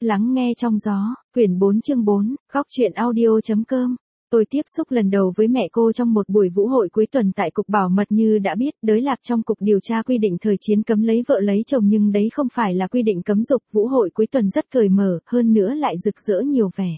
Lắng nghe trong gió, quyển 4 chương 4, góc truyện audio.com. Tôi tiếp xúc lần đầu với mẹ cô trong một buổi vũ hội cuối tuần tại Cục Bảo mật. Như đã biết, đới lạp trong Cục điều tra quy định thời chiến cấm lấy vợ lấy chồng, nhưng đấy không phải là quy định cấm dục. Vũ hội cuối tuần rất cởi mở, hơn nữa lại rực rỡ nhiều vẻ.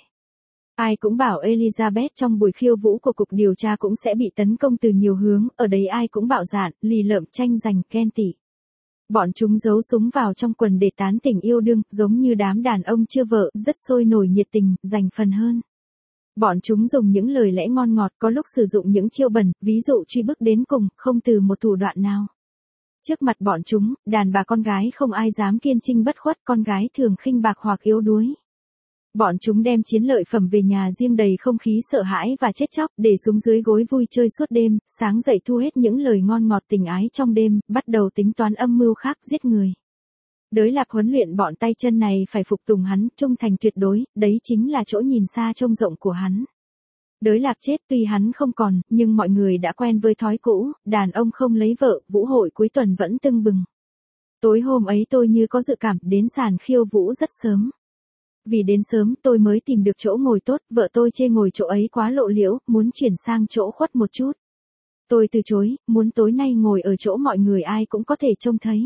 Ai cũng bảo Elizabeth trong buổi khiêu vũ của Cục điều tra cũng sẽ bị tấn công từ nhiều hướng, ở đấy ai cũng bạo dạn, lì lợm, tranh giành, ghen tị. Bọn chúng giấu súng vào trong quần để tán tỉnh yêu đương, giống như đám đàn ông chưa vợ, rất sôi nổi nhiệt tình, giành phần hơn. Bọn chúng dùng những lời lẽ ngon ngọt, có lúc sử dụng những chiêu bẩn, ví dụ truy bức đến cùng, không từ một thủ đoạn nào. Trước mặt bọn chúng, đàn bà con gái không ai dám kiên trinh bất khuất, con gái thường khinh bạc hoặc yếu đuối. Bọn chúng đem chiến lợi phẩm về nhà riêng đầy không khí sợ hãi và chết chóc, để xuống dưới gối vui chơi suốt đêm, sáng dậy thu hết những lời ngon ngọt tình ái trong đêm, bắt đầu tính toán âm mưu khác giết người. Đới lạp huấn luyện bọn tay chân này phải phục tùng hắn, trung thành tuyệt đối, đấy chính là chỗ nhìn xa trông rộng của hắn. Đới lạp chết tuy hắn không còn, nhưng mọi người đã quen với thói cũ, đàn ông không lấy vợ, vũ hội cuối tuần vẫn tưng bừng. Tối hôm ấy tôi như có dự cảm, đến sàn khiêu vũ rất sớm. Vì đến sớm tôi mới tìm được chỗ ngồi tốt, vợ tôi chê ngồi chỗ ấy quá lộ liễu, muốn chuyển sang chỗ khuất một chút. Tôi từ chối, muốn tối nay ngồi ở chỗ mọi người ai cũng có thể trông thấy.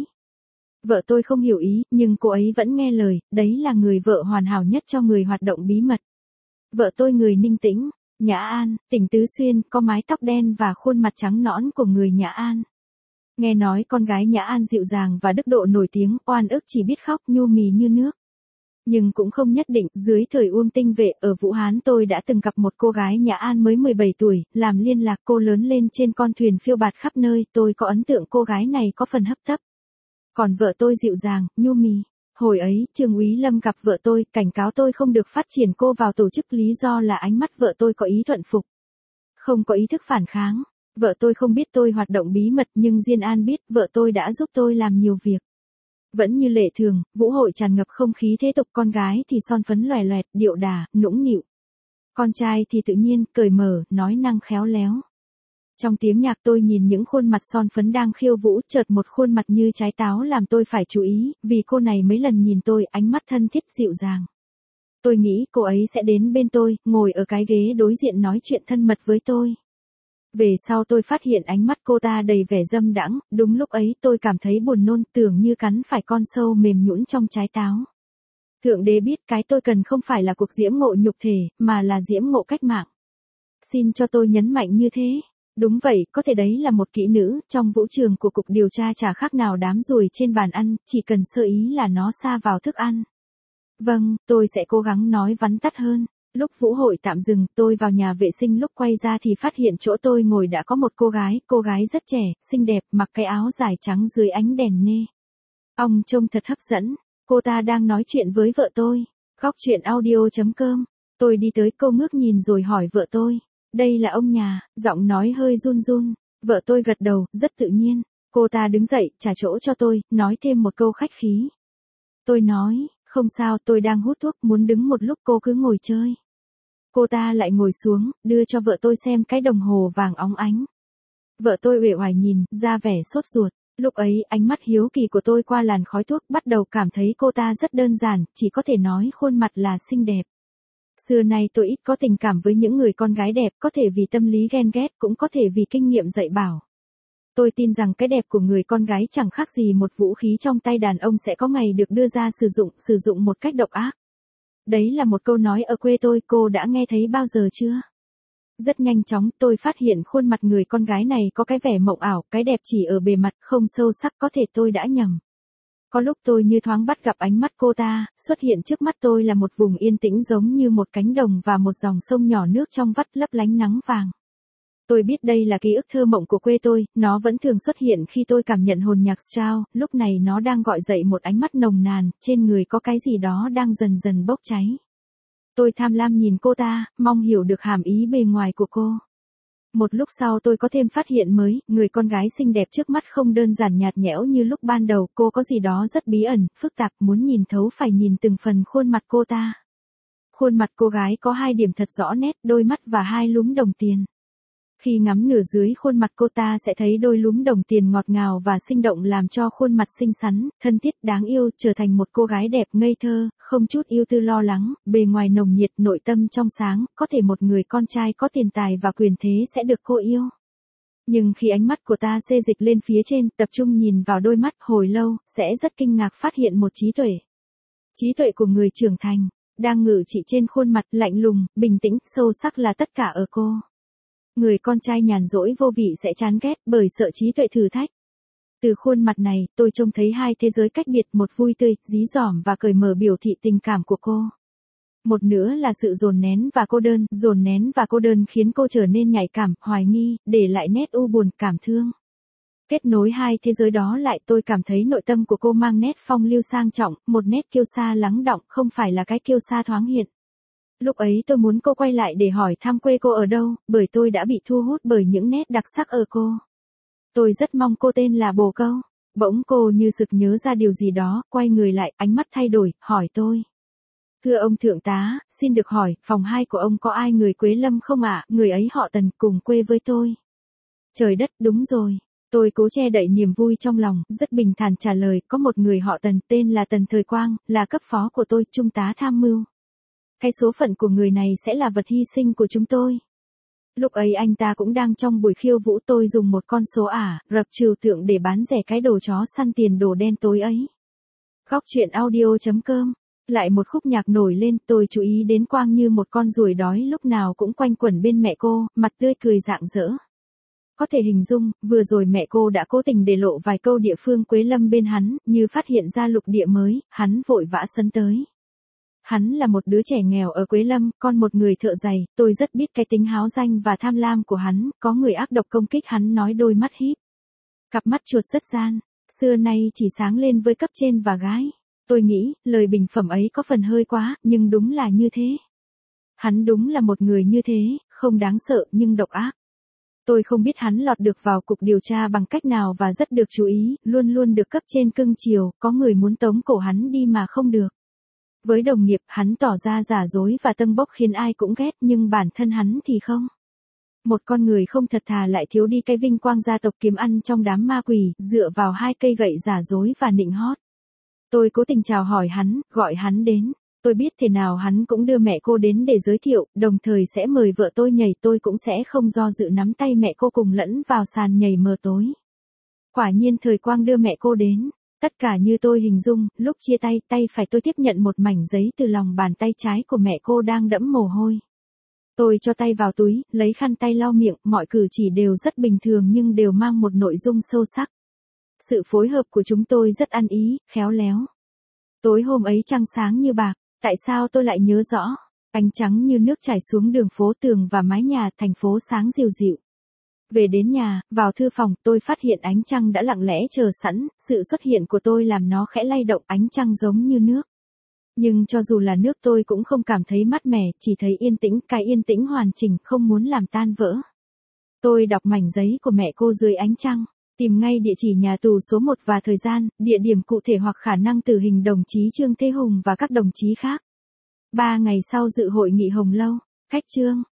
Vợ tôi không hiểu ý, nhưng cô ấy vẫn nghe lời, đấy là người vợ hoàn hảo nhất cho người hoạt động bí mật. Vợ tôi người Ninh Tĩnh, Nhã An, tỉnh Tứ Xuyên, có mái tóc đen và khuôn mặt trắng nõn của người Nhã An. Nghe nói con gái Nhã An dịu dàng và đức độ nổi tiếng, oan ức chỉ biết khóc, nhu mì như nước. Nhưng cũng không nhất định, dưới thời Uông Tinh Vệ ở Vũ Hán tôi đã từng gặp một cô gái Nhã An mới 17 tuổi, làm liên lạc, cô lớn lên trên con thuyền phiêu bạt khắp nơi, tôi có ấn tượng cô gái này có phần hấp tấp. Còn vợ tôi dịu dàng, nhu mì. Hồi ấy, Trương Úy Lâm gặp vợ tôi, cảnh cáo tôi không được phát triển cô vào tổ chức, lý do là ánh mắt vợ tôi có ý thuận phục. Không có ý thức phản kháng. Vợ tôi không biết tôi hoạt động bí mật, nhưng Diên An biết, vợ tôi đã giúp tôi làm nhiều việc. Vẫn như lệ thường, vũ hội tràn ngập không khí thế tục, con gái thì son phấn loè loẹt, điệu đà, nũng nịu. Con trai thì tự nhiên, cởi mở, nói năng khéo léo. Trong tiếng nhạc tôi nhìn những khuôn mặt son phấn đang khiêu vũ, chợt một khuôn mặt như trái táo làm tôi phải chú ý, vì cô này mấy lần nhìn tôi, ánh mắt thân thiết dịu dàng. Tôi nghĩ cô ấy sẽ đến bên tôi, ngồi ở cái ghế đối diện nói chuyện thân mật với tôi. Về sau tôi phát hiện ánh mắt cô ta đầy vẻ dâm đãng, đúng lúc ấy tôi cảm thấy buồn nôn, tưởng như cắn phải con sâu mềm nhũn trong trái táo. Thượng đế biết cái tôi cần không phải là cuộc diễm ngộ nhục thể, mà là diễm ngộ cách mạng. Xin cho tôi nhấn mạnh như thế. Đúng vậy, có thể đấy là một kỹ nữ, trong vũ trường của Cục điều tra chả khác nào đám ruồi trên bàn ăn, chỉ cần sơ ý là nó sa vào thức ăn. Vâng, tôi sẽ cố gắng nói vắn tắt hơn. Lúc vũ hội tạm dừng, tôi vào nhà vệ sinh, lúc quay ra thì phát hiện chỗ tôi ngồi đã có một cô gái rất trẻ, xinh đẹp, mặc cái áo dài trắng dưới ánh đèn nê. Ông trông thật hấp dẫn, cô ta đang nói chuyện với vợ tôi. Góc truyện audio.com. Tôi đi tới, cô ngước nhìn rồi hỏi vợ tôi. Đây là ông nhà, giọng nói hơi run run. Vợ tôi gật đầu, rất tự nhiên. Cô ta đứng dậy, trả chỗ cho tôi, nói thêm một câu khách khí. Tôi nói, không sao, tôi đang hút thuốc, muốn đứng một lúc, cô cứ ngồi chơi. Cô ta lại ngồi xuống, đưa cho vợ tôi xem cái đồng hồ vàng óng ánh. Vợ tôi uể oải nhìn, ra vẻ sốt ruột. Lúc ấy, ánh mắt hiếu kỳ của tôi qua làn khói thuốc, bắt đầu cảm thấy cô ta rất đơn giản, chỉ có thể nói khuôn mặt là xinh đẹp. Xưa nay tôi ít có tình cảm với những người con gái đẹp, có thể vì tâm lý ghen ghét, cũng có thể vì kinh nghiệm dạy bảo. Tôi tin rằng cái đẹp của người con gái chẳng khác gì một vũ khí trong tay đàn ông sẽ có ngày được đưa ra sử dụng một cách độc ác. Đấy là một câu nói ở quê tôi, cô đã nghe thấy bao giờ chưa? Rất nhanh chóng, tôi phát hiện khuôn mặt người con gái này có cái vẻ mộng ảo, cái đẹp chỉ ở bề mặt, không sâu sắc, có thể tôi đã nhầm. Có lúc tôi như thoáng bắt gặp ánh mắt cô ta, xuất hiện trước mắt tôi là một vùng yên tĩnh giống như một cánh đồng và một dòng sông nhỏ nước trong vắt lấp lánh nắng vàng. Tôi biết đây là ký ức thơ mộng của quê tôi, nó vẫn thường xuất hiện khi tôi cảm nhận hồn nhạc Strauss, lúc này nó đang gọi dậy một ánh mắt nồng nàn, trên người có cái gì đó đang dần dần bốc cháy. Tôi tham lam nhìn cô ta, mong hiểu được hàm ý bề ngoài của cô. Một lúc sau tôi có thêm phát hiện mới, người con gái xinh đẹp trước mắt không đơn giản nhạt nhẽo như lúc ban đầu, cô có gì đó rất bí ẩn, phức tạp, muốn nhìn thấu phải nhìn từng phần khuôn mặt cô ta. Khuôn mặt cô gái có hai điểm thật rõ nét, đôi mắt và hai lúm đồng tiền. Khi ngắm nửa dưới khuôn mặt cô ta sẽ thấy đôi lúm đồng tiền ngọt ngào và sinh động làm cho khuôn mặt xinh xắn, thân thiết, đáng yêu trở thành một cô gái đẹp ngây thơ, không chút ưu tư lo lắng, bề ngoài nồng nhiệt, nội tâm trong sáng, có thể một người con trai có tiền tài và quyền thế sẽ được cô yêu. Nhưng khi ánh mắt của ta xê dịch lên phía trên, tập trung nhìn vào đôi mắt hồi lâu, sẽ rất kinh ngạc phát hiện một trí tuệ. Trí tuệ của người trưởng thành, đang ngự trị trên khuôn mặt lạnh lùng, bình tĩnh, sâu sắc là tất cả ở cô. Người con trai nhàn rỗi vô vị sẽ chán ghét bởi sợ trí tuệ thử thách. Từ khuôn mặt này, tôi trông thấy hai thế giới cách biệt, một vui tươi, dí dỏm và cởi mở biểu thị tình cảm của cô. Một nữa là sự dồn nén và cô đơn khiến cô trở nên nhạy cảm, hoài nghi, để lại nét u buồn, cảm thương. Kết nối hai thế giới đó lại, tôi cảm thấy nội tâm của cô mang nét phong lưu sang trọng, một nét kiêu sa lắng đọng, không phải là cái kiêu sa thoáng hiện. Lúc ấy tôi muốn cô quay lại để hỏi thăm quê cô ở đâu, bởi tôi đã bị thu hút bởi những nét đặc sắc ở cô. Tôi rất mong cô tên là Bồ Câu. Bỗng cô như sực nhớ ra điều gì đó, quay người lại, ánh mắt thay đổi, hỏi tôi. Thưa ông thượng tá, xin được hỏi, phòng 2 của ông có ai người Quế Lâm không ạ? Người ấy họ Tần, cùng quê với tôi. Trời đất, đúng rồi. Tôi cố che đậy niềm vui trong lòng, rất bình thản trả lời, có một người họ Tần, tên là Tần Thời Quang, là cấp phó của tôi, trung tá tham mưu. Cái số phận của người này sẽ là vật hy sinh của chúng tôi. Lúc ấy anh ta cũng đang trong buổi khiêu vũ, tôi dùng một con số rập trừu tượng để bán rẻ cái đồ chó săn tiền đồ đen tối ấy. Góc truyện audio.com. Lại một khúc nhạc nổi lên, tôi chú ý đến Quang như một con ruồi đói lúc nào cũng quanh quẩn bên mẹ cô, mặt tươi cười rạng rỡ. Có thể hình dung, vừa rồi mẹ cô đã cố tình để lộ vài câu địa phương Quế Lâm bên hắn, như phát hiện ra lục địa mới, hắn vội vã sấn tới. Hắn là một đứa trẻ nghèo ở Quế Lâm, con một người thợ giày, tôi rất biết cái tính háo danh và tham lam của hắn, có người ác độc công kích hắn nói đôi mắt híp. Cặp mắt chuột rất gian, xưa nay chỉ sáng lên với cấp trên và gái. Tôi nghĩ, lời bình phẩm ấy có phần hơi quá, nhưng đúng là như thế. Hắn đúng là một người như thế, không đáng sợ nhưng độc ác. Tôi không biết hắn lọt được vào cục điều tra bằng cách nào và rất được chú ý, luôn luôn được cấp trên cưng chiều, có người muốn tống cổ hắn đi mà không được. Với đồng nghiệp, hắn tỏ ra giả dối và tâng bốc khiến ai cũng ghét, nhưng bản thân hắn thì không. Một con người không thật thà lại thiếu đi cái vinh quang gia tộc kiếm ăn trong đám ma quỷ, dựa vào hai cây gậy giả dối và nịnh hót. Tôi cố tình chào hỏi hắn, gọi hắn đến. Tôi biết thế nào hắn cũng đưa mẹ cô đến để giới thiệu, đồng thời sẽ mời vợ tôi nhảy, tôi cũng sẽ không do dự nắm tay mẹ cô cùng lẫn vào sàn nhảy mờ tối. Quả nhiên Thời Quang đưa mẹ cô đến. Tất cả như tôi hình dung, lúc chia tay, tay phải tôi tiếp nhận một mảnh giấy từ lòng bàn tay trái của mẹ cô đang đẫm mồ hôi. Tôi cho tay vào túi, lấy khăn tay lau miệng, mọi cử chỉ đều rất bình thường nhưng đều mang một nội dung sâu sắc. Sự phối hợp của chúng tôi rất ăn ý, khéo léo. Tối hôm ấy trăng sáng như bạc, tại sao tôi lại nhớ rõ, ánh trắng như nước chảy xuống đường phố, tường và mái nhà, thành phố sáng dịu dịu. Về đến nhà, vào thư phòng, tôi phát hiện ánh trăng đã lặng lẽ chờ sẵn, sự xuất hiện của tôi làm nó khẽ lay động, ánh trăng giống như nước. Nhưng cho dù là nước tôi cũng không cảm thấy mát mẻ, chỉ thấy yên tĩnh, cái yên tĩnh hoàn chỉnh, không muốn làm tan vỡ. Tôi đọc mảnh giấy của mẹ cô dưới ánh trăng, tìm ngay địa chỉ nhà tù số 1 và thời gian, địa điểm cụ thể hoặc khả năng tử hình đồng chí Trương Thế Hùng và các đồng chí khác. 3 ngày sau dự hội nghị Hồng Lâu, khách Trương.